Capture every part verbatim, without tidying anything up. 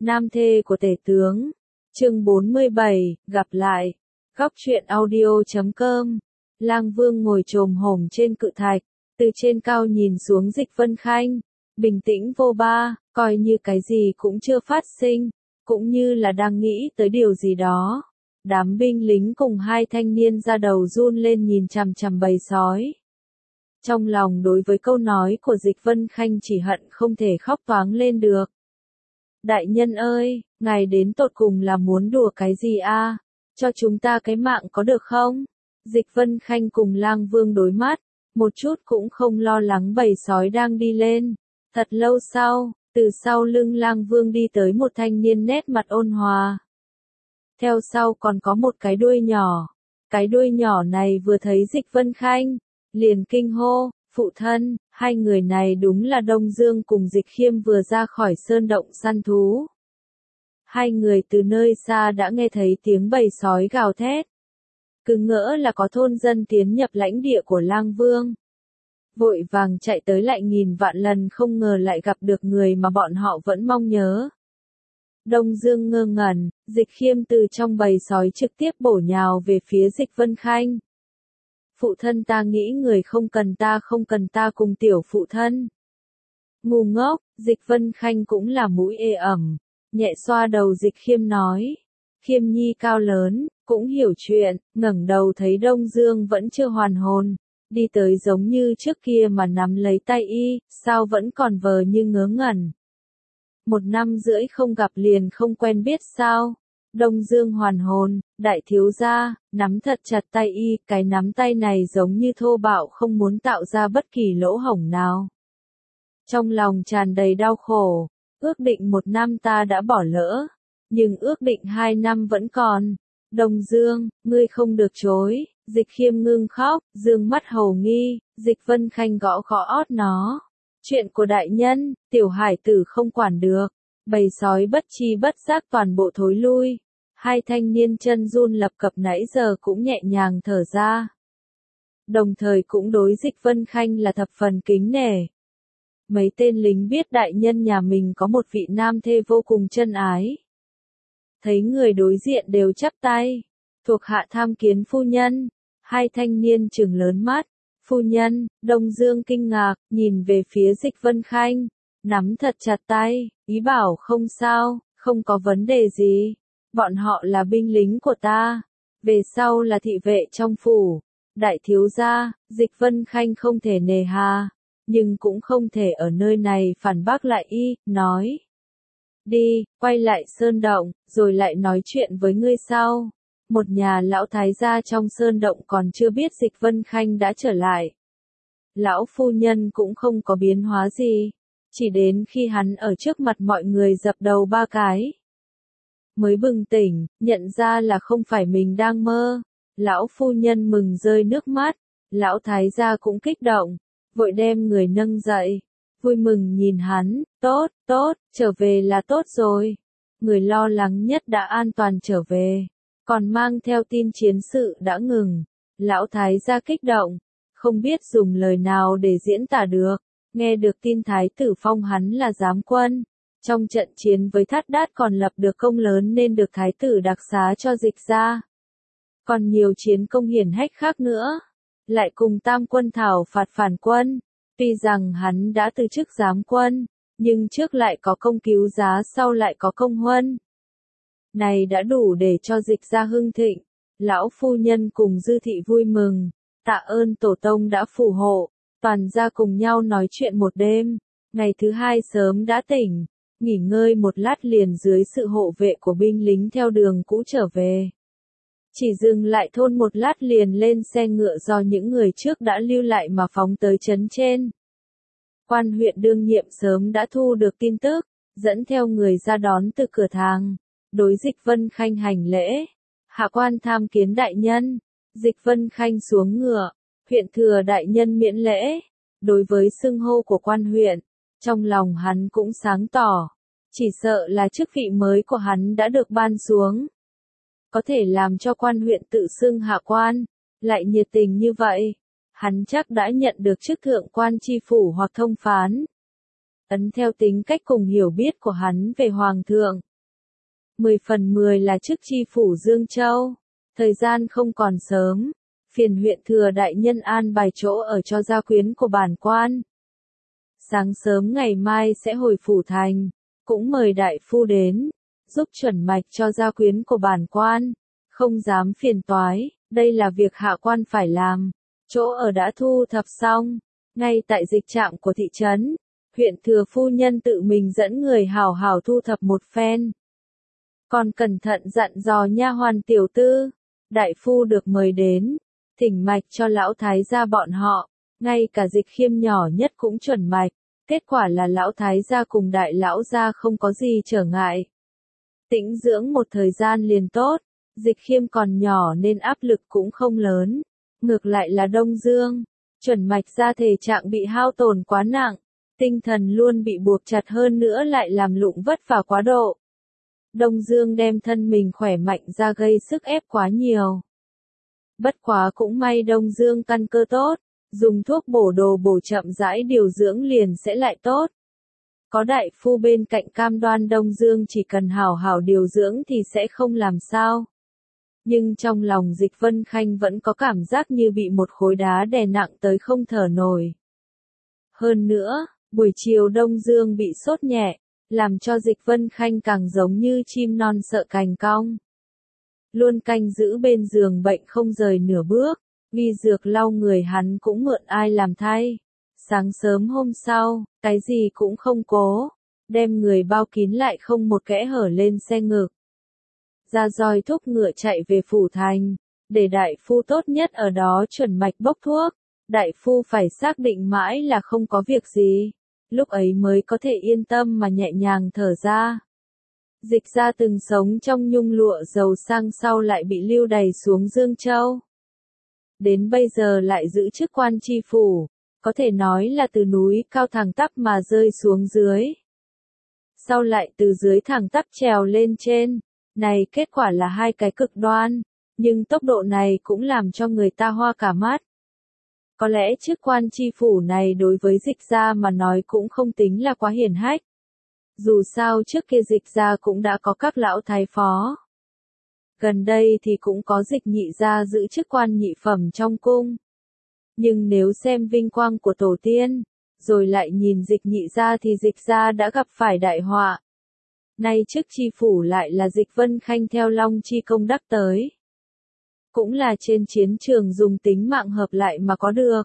Nam thê của tể tướng. Chương bốn mươi bảy, gặp lại. Góc truyện audio chấm com. Lang Vương ngồi chồm hổm trên cự thạch, từ trên cao nhìn xuống Dịch Vân Khanh, bình tĩnh vô ba, coi như cái gì cũng chưa phát sinh, cũng như là đang nghĩ tới điều gì đó. Đám binh lính cùng hai thanh niên ra đầu run lên nhìn chằm chằm bầy sói. Trong lòng đối với câu nói của Dịch Vân Khanh chỉ hận không thể khóc toáng lên được. Đại nhân ơi, ngài đến tột cùng là muốn đùa cái gì a? Cho chúng ta cái mạng có được không? Dịch Vân Khanh cùng Lang Vương đối mắt, một chút cũng không lo lắng bầy sói đang đi lên. Thật lâu sau, từ sau lưng Lang Vương đi tới một thanh niên nét mặt ôn hòa. Theo sau còn có một cái đuôi nhỏ. Cái đuôi nhỏ này vừa thấy Dịch Vân Khanh, liền kinh hô, phụ thân, hai người này đúng là Đông Dương cùng Dịch Khiêm vừa ra khỏi sơn động săn thú. Hai người từ nơi xa đã nghe thấy tiếng bầy sói gào thét. Cứ ngỡ là có thôn dân tiến nhập lãnh địa của Lang Vương. Vội vàng chạy tới lại nghìn vạn lần không ngờ lại gặp được người mà bọn họ vẫn mong nhớ. Đông Dương ngơ ngẩn, Dịch Khiêm từ trong bầy sói trực tiếp bổ nhào về phía Dịch Vân Khanh. Phụ thân ta nghĩ người không cần ta không cần ta cùng tiểu phụ thân. Ngu ngốc, Dịch Vân Khanh cũng là mũi ê ẩm, nhẹ xoa đầu Dịch Khiêm nói. Khiêm nhi cao lớn, cũng hiểu chuyện, ngẩng đầu thấy Đông Dương vẫn chưa hoàn hồn, đi tới giống như trước kia mà nắm lấy tay y, sao vẫn còn vờ như ngớ ngẩn. Một năm rưỡi không gặp liền không quen biết sao. Đông Dương hoàn hồn, đại thiếu gia, nắm thật chặt tay y, cái nắm tay này giống như thô bạo không muốn tạo ra bất kỳ lỗ hổng nào. Trong lòng tràn đầy đau khổ, ước định một năm ta đã bỏ lỡ, nhưng ước định hai năm vẫn còn. Đông Dương, ngươi không được chối. Dịch Khiêm ngưng khóc, dương mắt hầu nghi, Dịch Vân Khanh gõ gõ ót nó. Chuyện của đại nhân, tiểu hải tử không quản được. Bầy sói bất chi bất giác toàn bộ thối lui. Hai thanh niên chân run lập cập nãy giờ cũng nhẹ nhàng thở ra. Đồng thời cũng đối Dịch Vân Khanh là thập phần kính nể. Mấy tên lính biết đại nhân nhà mình có một vị nam thê vô cùng chân ái. Thấy người đối diện đều chắp tay. Thuộc hạ tham kiến phu nhân. Hai thanh niên trừng lớn mắt. Phu nhân, Đông Dương kinh ngạc, nhìn về phía Dịch Vân Khanh. Nắm thật chặt tay, ý bảo không sao, không có vấn đề gì. Bọn họ là binh lính của ta. Về sau là thị vệ trong phủ. Đại thiếu gia, Dịch Vân Khanh không thể nề hà. Nhưng cũng không thể ở nơi này phản bác lại y, nói. Đi, quay lại sơn động, rồi lại nói chuyện với ngươi sau. Một nhà lão thái gia trong sơn động còn chưa biết Dịch Vân Khanh đã trở lại. Lão phu nhân cũng không có biến hóa gì. Chỉ đến khi hắn ở trước mặt mọi người dập đầu ba cái. Mới bừng tỉnh, nhận ra là không phải mình đang mơ. Lão phu nhân mừng rơi nước mắt. Lão thái gia cũng kích động. Vội đem người nâng dậy. Vui mừng nhìn hắn, tốt, tốt, trở về là tốt rồi. Người lo lắng nhất đã an toàn trở về. Còn mang theo tin chiến sự đã ngừng. Lão thái gia kích động. Không biết dùng lời nào để diễn tả được. Nghe được tin thái tử phong hắn là giám quân. Trong trận chiến với Thát Đát còn lập được công lớn nên được thái tử đặc xá cho Dịch gia. Còn nhiều chiến công hiển hách khác nữa. Lại cùng tam quân thảo phạt phản quân. Tuy rằng hắn đã từ chức giám quân, nhưng trước lại có công cứu giá sau lại có công huân. Này đã đủ để cho Dịch gia hưng thịnh. Lão phu nhân cùng dư thị vui mừng. Tạ ơn tổ tông đã phù hộ. Toàn gia cùng nhau nói chuyện một đêm. Ngày thứ hai sớm đã tỉnh. Nghỉ ngơi một lát liền dưới sự hộ vệ của binh lính theo đường cũ trở về. Chỉ dừng lại thôn một lát liền lên xe ngựa do những người trước đã lưu lại mà phóng tới trấn trên. Quan huyện đương nhiệm sớm đã thu được tin tức, dẫn theo người ra đón từ cửa thang. Đối Dịch Vân Khanh hành lễ. Hạ quan tham kiến đại nhân. Dịch Vân Khanh xuống ngựa. Huyện thừa đại nhân miễn lễ. Đối với xưng hô của quan huyện, trong lòng hắn cũng sáng tỏ. Chỉ sợ là chức vị mới của hắn đã được ban xuống. Có thể làm cho quan huyện tự xưng hạ quan, lại nhiệt tình như vậy. Hắn chắc đã nhận được chức thượng quan tri phủ hoặc thông phán. Ấn theo tính cách cùng hiểu biết của hắn về hoàng thượng, mười phần mười là chức tri phủ Dương Châu. Thời gian không còn sớm, phiền huyện thừa đại nhân an bài chỗ ở cho gia quyến của bản quan. Sáng sớm ngày mai sẽ hồi phủ thành, cũng mời đại phu đến, giúp chuẩn mạch cho gia quyến của bản quan, không dám phiền toái, đây là việc hạ quan phải làm. Chỗ ở đã thu thập xong, ngay tại dịch trạm của thị trấn, huyện thừa phu nhân tự mình dẫn người hào hào thu thập một phen. Còn cẩn thận dặn dò nha hoàn tiểu tư, đại phu được mời đến, thỉnh mạch cho lão thái gia bọn họ, ngay cả Dịch Khiêm nhỏ nhất cũng chuẩn mạch, kết quả là lão thái gia cùng đại lão gia không có gì trở ngại. Tĩnh dưỡng một thời gian liền tốt, Dịch Khiêm còn nhỏ nên áp lực cũng không lớn, ngược lại là Đông Dương, chuẩn mạch ra thể trạng bị hao tổn quá nặng, tinh thần luôn bị buộc chặt hơn nữa lại làm lụng vất vả quá độ. Đông Dương đem thân mình khỏe mạnh ra gây sức ép quá nhiều. Bất quá cũng may Đông Dương căn cơ tốt, dùng thuốc bổ đồ bổ chậm rãi điều dưỡng liền sẽ lại tốt. Có đại phu bên cạnh cam đoan Đông Dương chỉ cần hảo hảo điều dưỡng thì sẽ không làm sao. Nhưng trong lòng Dịch Vân Khanh vẫn có cảm giác như bị một khối đá đè nặng tới không thở nổi. Hơn nữa, buổi chiều Đông Dương bị sốt nhẹ, làm cho Dịch Vân Khanh càng giống như chim non sợ cành cong. Luôn canh giữ bên giường bệnh không rời nửa bước, ghi dược lau người hắn cũng mượn ai làm thay. Sáng sớm hôm sau, cái gì cũng không cố, đem người bao kín lại không một kẽ hở lên xe ngực. Ra roi thúc ngựa chạy về phủ thành, để đại phu tốt nhất ở đó chuẩn mạch bốc thuốc, đại phu phải xác định mãi là không có việc gì, lúc ấy mới có thể yên tâm mà nhẹ nhàng thở ra. Dịch ra từng sống trong nhung lụa giàu sang sau lại bị lưu đày xuống Dương Châu. Đến bây giờ lại giữ chức quan tri phủ, có thể nói là từ núi cao thẳng tắp mà rơi xuống dưới. Sau lại từ dưới thẳng tắp trèo lên trên, này kết quả là hai cái cực đoan, nhưng tốc độ này cũng làm cho người ta hoa cả mắt. Có lẽ chức quan tri phủ này đối với Dịch gia mà nói cũng không tính là quá hiển hách. Dù sao trước kia Dịch gia cũng đã có các lão thái phó. Gần đây thì cũng có Dịch nhị gia giữ chức quan nhị phẩm trong cung. Nhưng nếu xem vinh quang của tổ tiên, rồi lại nhìn Dịch nhị gia thì Dịch gia đã gặp phải đại họa. Nay chức tri phủ lại là Dịch Vân Khanh theo Long Chi công đắc tới. Cũng là trên chiến trường dùng tính mạng hợp lại mà có được.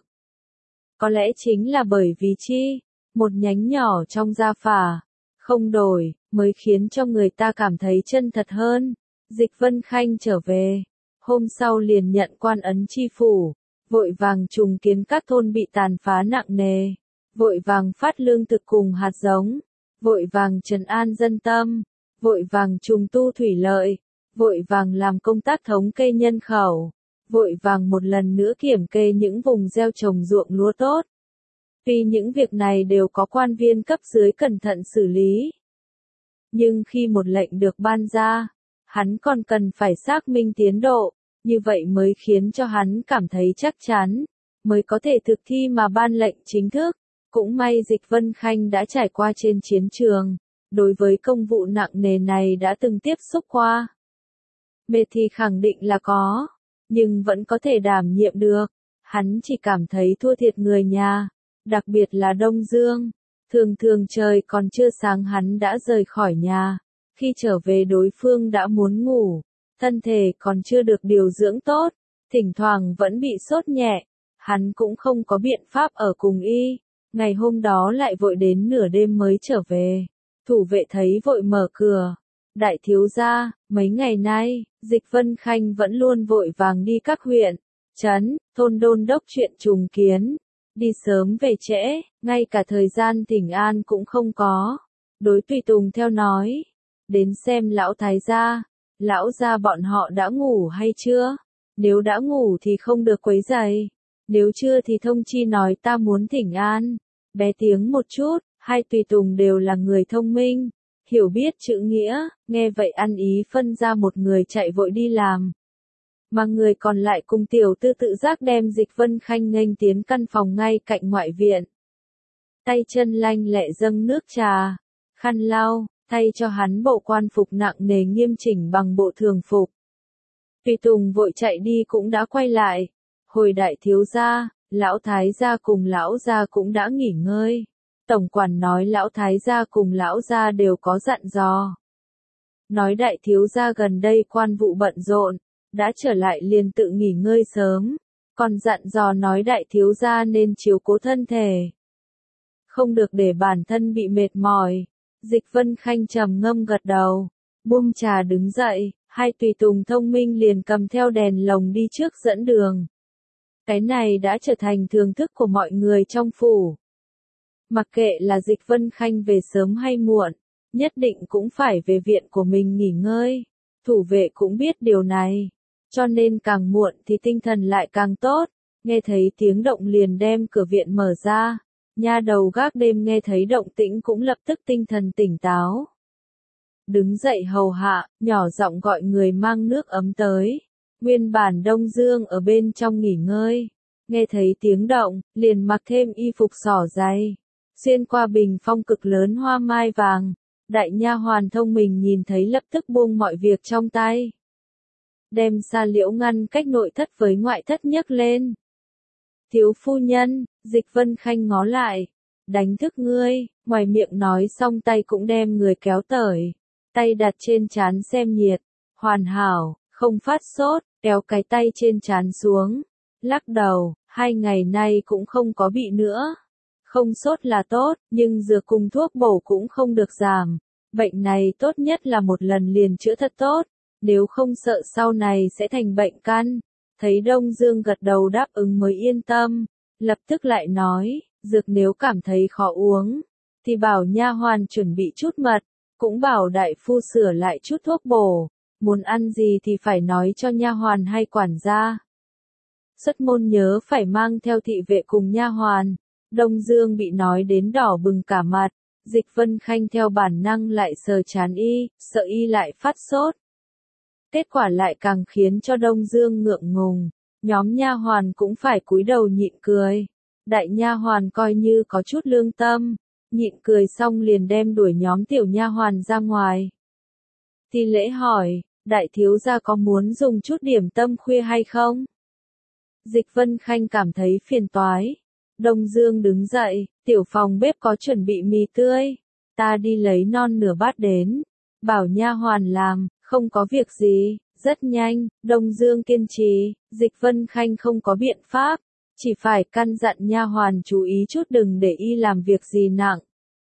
Có lẽ chính là bởi vì chi, một nhánh nhỏ trong gia phả, không đổi, mới khiến cho người ta cảm thấy chân thật hơn. Dịch Vân Khanh trở về, hôm sau liền nhận quan ấn tri phủ, vội vàng trùng kiến các thôn bị tàn phá nặng nề, vội vàng phát lương thực cùng hạt giống, vội vàng trấn an dân tâm, vội vàng trùng tu thủy lợi, vội vàng làm công tác thống kê nhân khẩu, vội vàng một lần nữa kiểm kê những vùng gieo trồng ruộng lúa tốt. Vì những việc này đều có quan viên cấp dưới cẩn thận xử lý. Nhưng khi một lệnh được ban ra, hắn còn cần phải xác minh tiến độ, như vậy mới khiến cho hắn cảm thấy chắc chắn, mới có thể thực thi mà ban lệnh chính thức. Cũng may Dịch Vân Khanh đã trải qua trên chiến trường, đối với công vụ nặng nề này đã từng tiếp xúc qua. Mệt thì khẳng định là có, nhưng vẫn có thể đảm nhiệm được. Hắn chỉ cảm thấy thua thiệt người nhà, đặc biệt là Đông Dương. Thường thường trời còn chưa sáng hắn đã rời khỏi nhà, khi trở về đối phương đã muốn ngủ, thân thể còn chưa được điều dưỡng tốt, thỉnh thoảng vẫn bị sốt nhẹ, hắn cũng không có biện pháp ở cùng y, ngày hôm đó lại vội đến nửa đêm mới trở về, thủ vệ thấy vội mở cửa, đại thiếu gia, mấy ngày nay, Dịch Vân Khanh vẫn luôn vội vàng đi các huyện, trấn, thôn đôn đốc chuyện trùng kiến. Đi sớm về trễ, ngay cả thời gian thỉnh an cũng không có. Đối tùy tùng theo nói, đến xem lão thái gia, lão gia bọn họ đã ngủ hay chưa? Nếu đã ngủ thì không được quấy rầy, nếu chưa thì thông chi nói ta muốn thỉnh an. Bé tiếng một chút, hai tùy tùng đều là người thông minh, hiểu biết chữ nghĩa, nghe vậy ăn ý phân ra một người chạy vội đi làm. Mà người còn lại cùng tiểu tư tự giác đem Dịch Vân Khanh nghênh tiến căn phòng ngay cạnh ngoại viện. Tay chân lanh lẹ dâng nước trà, khăn lau, thay cho hắn bộ quan phục nặng nề nghiêm chỉnh bằng bộ thường phục. Tùy tùng vội chạy đi cũng đã quay lại. Hồi đại thiếu gia, lão thái gia cùng lão gia cũng đã nghỉ ngơi. Tổng quản nói lão thái gia cùng lão gia đều có dặn dò. Nói đại thiếu gia gần đây quan vụ bận rộn, đã trở lại liền tự nghỉ ngơi sớm. Còn dặn dò nói đại thiếu gia nên chiếu cố thân thể. Không được để bản thân bị mệt mỏi. Dịch Vân Khanh trầm ngâm gật đầu. Buông trà đứng dậy, hai tùy tùng thông minh liền cầm theo đèn lồng đi trước dẫn đường. Cái này đã trở thành thường thức của mọi người trong phủ. Mặc kệ là Dịch Vân Khanh về sớm hay muộn, nhất định cũng phải về viện của mình nghỉ ngơi. Thủ vệ cũng biết điều này, cho nên càng muộn thì tinh thần lại càng tốt. Nghe thấy tiếng động liền đem cửa viện mở ra. Nha đầu gác đêm nghe thấy động tĩnh cũng lập tức tinh thần tỉnh táo. Đứng dậy hầu hạ, nhỏ giọng gọi người mang nước ấm tới. Nguyên bản Đông Dương ở bên trong nghỉ ngơi. Nghe thấy tiếng động, liền mặc thêm y phục xỏ giày. Xuyên qua bình phong cực lớn hoa mai vàng. Đại nha hoàn thông minh nhìn thấy lập tức buông mọi việc trong tay. Đem xa liễu ngăn cách nội thất với ngoại thất nhấc lên. Thiếu phu nhân, Dịch Vân Khanh ngó lại. Đánh thức ngươi, ngoài miệng nói xong tay cũng đem người kéo tới. Tay đặt trên trán xem nhiệt. Hoàn hảo, không phát sốt, kéo cái tay trên trán xuống. Lắc đầu, hai ngày nay cũng không có bị nữa. Không sốt là tốt, nhưng dược cùng thuốc bổ cũng không được giảm. Bệnh này tốt nhất là một lần liền chữa thật tốt. Nếu không sợ sau này sẽ thành bệnh căn. Thấy Đông Dương gật đầu đáp ứng mới yên tâm. Lập tức lại nói, dược nếu cảm thấy khó uống, thì bảo nha hoàn chuẩn bị chút mật. Cũng bảo đại phu sửa lại chút thuốc bổ. Muốn ăn gì thì phải nói cho nha hoàn hay quản gia. Xuất môn nhớ phải mang theo thị vệ cùng nha hoàn. Đông Dương bị nói đến đỏ bừng cả mặt. Dịch Vân Khanh theo bản năng lại sờ trán y, sợ y lại phát sốt. Kết quả lại càng khiến cho Đông Dương ngượng ngùng. Nhóm nha hoàn cũng phải cúi đầu nhịn cười. Đại nha hoàn coi như có chút lương tâm, nhịn cười xong liền đem đuổi nhóm tiểu nha hoàn ra ngoài. Thì lễ hỏi, đại thiếu gia có muốn dùng chút điểm tâm khuya hay không? Dịch Vân Khanh cảm thấy phiền toái. Đông Dương đứng dậy, tiểu phòng bếp có chuẩn bị mì tươi. Ta đi lấy non nửa bát đến. Bảo nha hoàn làm, không có việc gì, rất nhanh. Đông Dương kiên trì, Dịch Vân Khanh không có biện pháp. Chỉ phải căn dặn nha hoàn chú ý chút đừng để y làm việc gì nặng.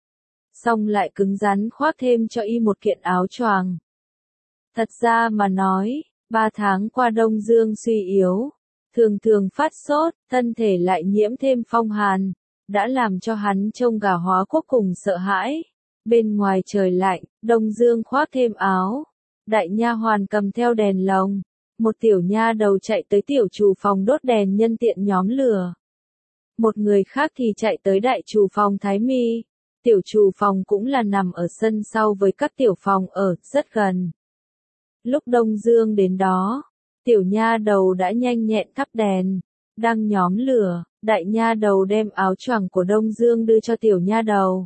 Xong lại cứng rắn khoác thêm cho y một kiện áo choàng. Thật ra mà nói, ba tháng qua Đông Dương suy yếu. Thường thường phát sốt, thân thể lại nhiễm thêm phong hàn, đã làm cho hắn trông gà hóa quốc cùng sợ hãi. Bên ngoài trời lạnh, Đông Dương khoác thêm áo. Đại nha hoàn cầm theo đèn lồng. Một tiểu nha đầu chạy tới tiểu chủ phòng đốt đèn nhân tiện nhóm lửa. Một người khác thì chạy tới đại chủ phòng thái mi. Tiểu chủ phòng cũng là nằm ở sân sau với các tiểu phòng ở, rất gần. Lúc Đông Dương đến đó, tiểu nha đầu đã nhanh nhẹn thắp đèn, đang nhóm lửa, đại nha đầu đem áo choàng của Đông Dương đưa cho tiểu nha đầu.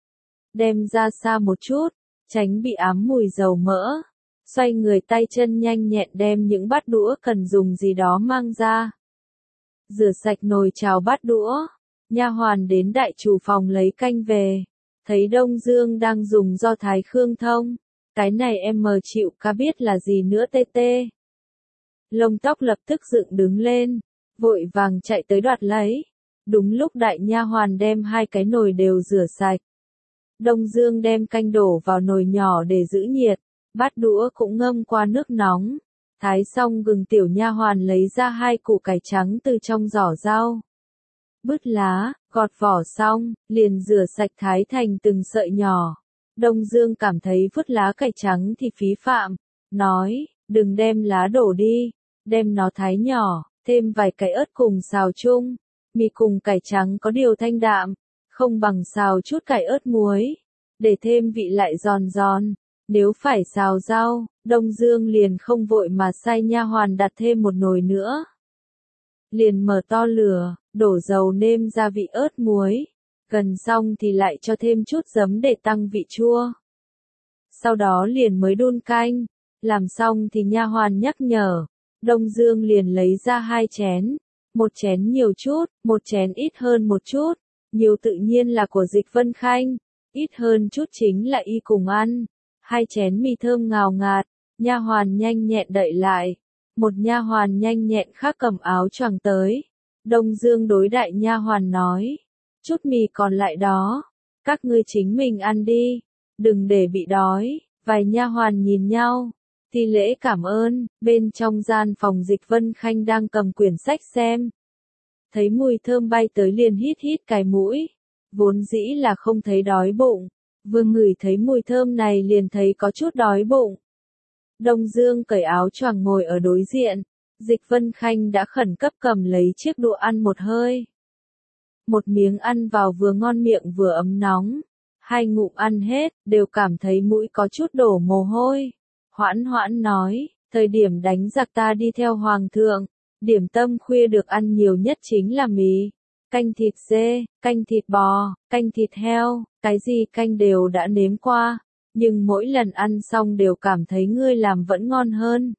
Đem ra xa một chút, tránh bị ám mùi dầu mỡ. Xoay người tay chân nhanh nhẹn đem những bát đũa cần dùng gì đó mang ra. Rửa sạch nồi chảo bát đũa, nha hoàn đến đại chủ phòng lấy canh về. Thấy Đông Dương đang dùng do thái khương thông. Cái này em mờ chịu ca biết là gì nữa tê tê. Lông tóc lập tức dựng đứng lên, vội vàng chạy tới đoạt lấy. Đúng lúc đại nha hoàn đem hai cái nồi đều rửa sạch. Đông Dương đem canh đổ vào nồi nhỏ để giữ nhiệt, bát đũa cũng ngâm qua nước nóng. Thái xong gừng tiểu nha hoàn lấy ra hai củ cải trắng từ trong giỏ rau. Bứt lá, gọt vỏ xong, liền rửa sạch thái thành từng sợi nhỏ. Đông Dương cảm thấy vứt lá cải trắng thì phí phạm, nói, đừng đem lá đổ đi, đem nó thái nhỏ, thêm vài cái ớt cùng xào chung. Mì cùng cải trắng có điều thanh đạm, không bằng xào chút cải ớt muối, để thêm vị lại giòn giòn. Nếu phải xào rau, Đông Dương liền không vội mà sai nha hoàn đặt thêm một nồi nữa. Liền mở to lửa, đổ dầu nêm gia vị ớt muối. Gần xong thì lại cho thêm chút giấm để tăng vị chua. sau đó liền mới đun canh, làm xong thì nha hoàn nhắc nhở, Đông Dương liền lấy ra hai chén, một chén nhiều chút, một chén ít hơn một chút, nhiều tự nhiên là của Dịch Vân Khanh, ít hơn chút chính là y cùng ăn, hai chén mì thơm ngào ngạt, nha hoàn nhanh nhẹn đậy lại, một nha hoàn nhanh nhẹn khác cầm áo choàng tới, Đông Dương đối đại nha hoàn nói, chút mì còn lại đó, các ngươi chính mình ăn đi, đừng để bị đói, vài nha hoàn nhìn nhau. Thi lễ cảm ơn, bên trong gian phòng Dịch Vân Khanh đang cầm quyển sách xem. Thấy mùi thơm bay tới liền hít hít cái mũi. Vốn dĩ là không thấy đói bụng. Vừa ngửi thấy mùi thơm này liền thấy có chút đói bụng. Đông Dương cởi áo choàng ngồi ở đối diện. Dịch Vân Khanh đã khẩn cấp cầm lấy chiếc đũa ăn một hơi. Một miếng ăn vào vừa ngon miệng vừa ấm nóng. Hai ngụm ăn hết, đều cảm thấy mũi có chút đổ mồ hôi. Hoãn hoãn nói, thời điểm đánh giặc ta đi theo hoàng thượng, điểm tâm khuya được ăn nhiều nhất chính là mì, canh thịt dê, canh thịt bò, canh thịt heo, cái gì canh đều đã nếm qua, nhưng mỗi lần ăn xong đều cảm thấy ngươi làm vẫn ngon hơn.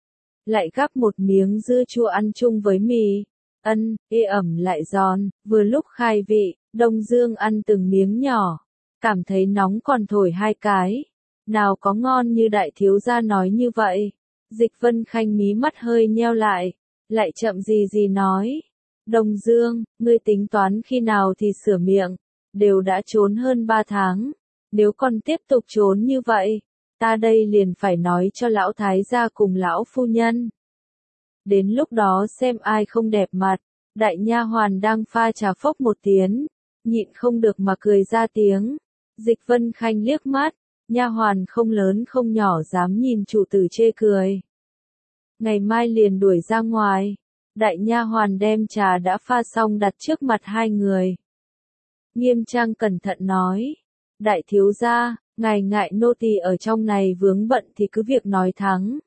Lại gắp một miếng dưa chua ăn chung với mì, ân, ê ẩm lại giòn, vừa lúc khai vị, Đông Dương ăn từng miếng nhỏ, cảm thấy nóng còn thổi hai cái. Nào có ngon như đại thiếu gia nói như vậy. Dịch Vân Khanh mí mắt hơi nheo lại, lại chậm gì gì nói. Đông Dương, ngươi tính toán khi nào thì sửa miệng, đều đã trốn hơn ba tháng. Nếu còn tiếp tục trốn như vậy, ta đây liền phải nói cho lão thái gia cùng lão phu nhân. Đến lúc đó xem ai không đẹp mặt, đại nha hoàn đang pha trà phốc một tiếng, nhịn không được mà cười ra tiếng. Dịch Vân Khanh liếc mắt. Nha hoàn không lớn không nhỏ dám nhìn chủ tử chê cười. Ngày mai liền đuổi ra ngoài, đại nha hoàn đem trà đã pha xong đặt trước mặt hai người. Nghiêm trang cẩn thận nói, đại thiếu gia, ngài ngại nô tỳ ở trong này vướng bận thì cứ việc nói thắng.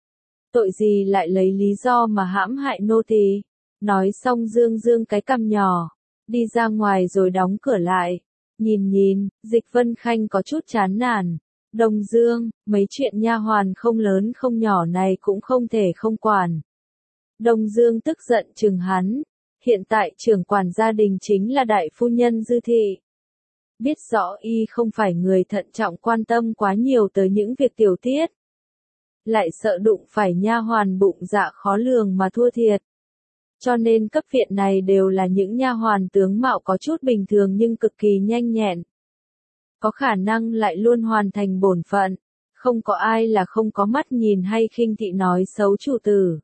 Tội gì lại lấy lý do mà hãm hại nô tỳ. Nói xong dương dương cái cằm nhỏ, đi ra ngoài rồi đóng cửa lại. Nhìn nhìn, Dịch Vân Khanh có chút chán nản. Đông Dương, mấy chuyện nha hoàn không lớn không nhỏ này cũng không thể không quản. Đông Dương tức giận chừng hắn. Hiện tại trưởng quản gia đình chính là đại phu nhân Dư Thị. Biết rõ y không phải người thận trọng quan tâm quá nhiều tới những việc tiểu tiết. Lại sợ đụng phải nha hoàn bụng dạ khó lường mà thua thiệt. Cho nên cấp viện này đều là những nha hoàn tướng mạo có chút bình thường nhưng cực kỳ nhanh nhẹn. Có khả năng lại luôn hoàn thành bổn phận, không có ai là không có mắt nhìn hay khinh thị nói xấu chủ tử.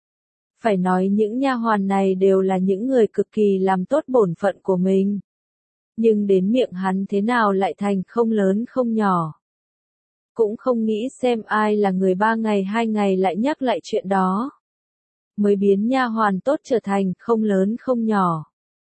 Phải nói những nha hoàn này đều là những người cực kỳ làm tốt bổn phận của mình. Nhưng đến miệng hắn thế nào lại thành không lớn không nhỏ. Cũng không nghĩ xem ai là người ba ngày hai ngày lại nhắc lại chuyện đó. Mới biến nha hoàn tốt trở thành không lớn không nhỏ.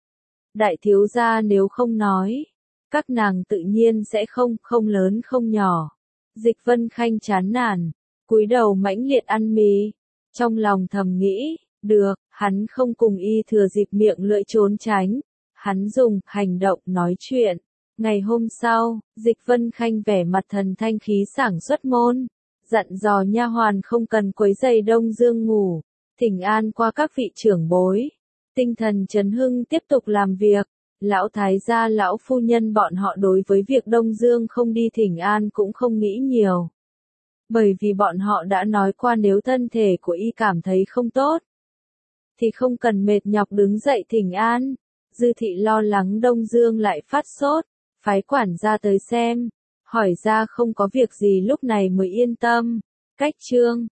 Đại thiếu gia nếu không nói, các nàng tự nhiên sẽ không không lớn không nhỏ. Dịch Vân Khanh chán nản, cúi đầu mãnh liệt ăn mì, trong lòng thầm nghĩ, được, hắn không cùng y thừa dịp miệng lưỡi trốn tránh, hắn dùng hành động nói chuyện. Ngày hôm sau, Dịch Vân Khanh vẻ mặt thần thanh khí sảng xuất môn, dặn dò nha hoàn không cần quấy rầy Đông Dương ngủ. Thỉnh an qua các vị trưởng bối, tinh thần trấn hưng tiếp tục làm việc, lão thái gia lão phu nhân bọn họ đối với việc Đông Dương không đi thỉnh an cũng không nghĩ nhiều. Bởi vì bọn họ đã nói qua nếu thân thể của y cảm thấy không tốt, thì không cần mệt nhọc đứng dậy thỉnh an. Dư Thị lo lắng Đông Dương lại phát sốt, phái quản gia tới xem, hỏi ra không có việc gì lúc này mới yên tâm. Cách chương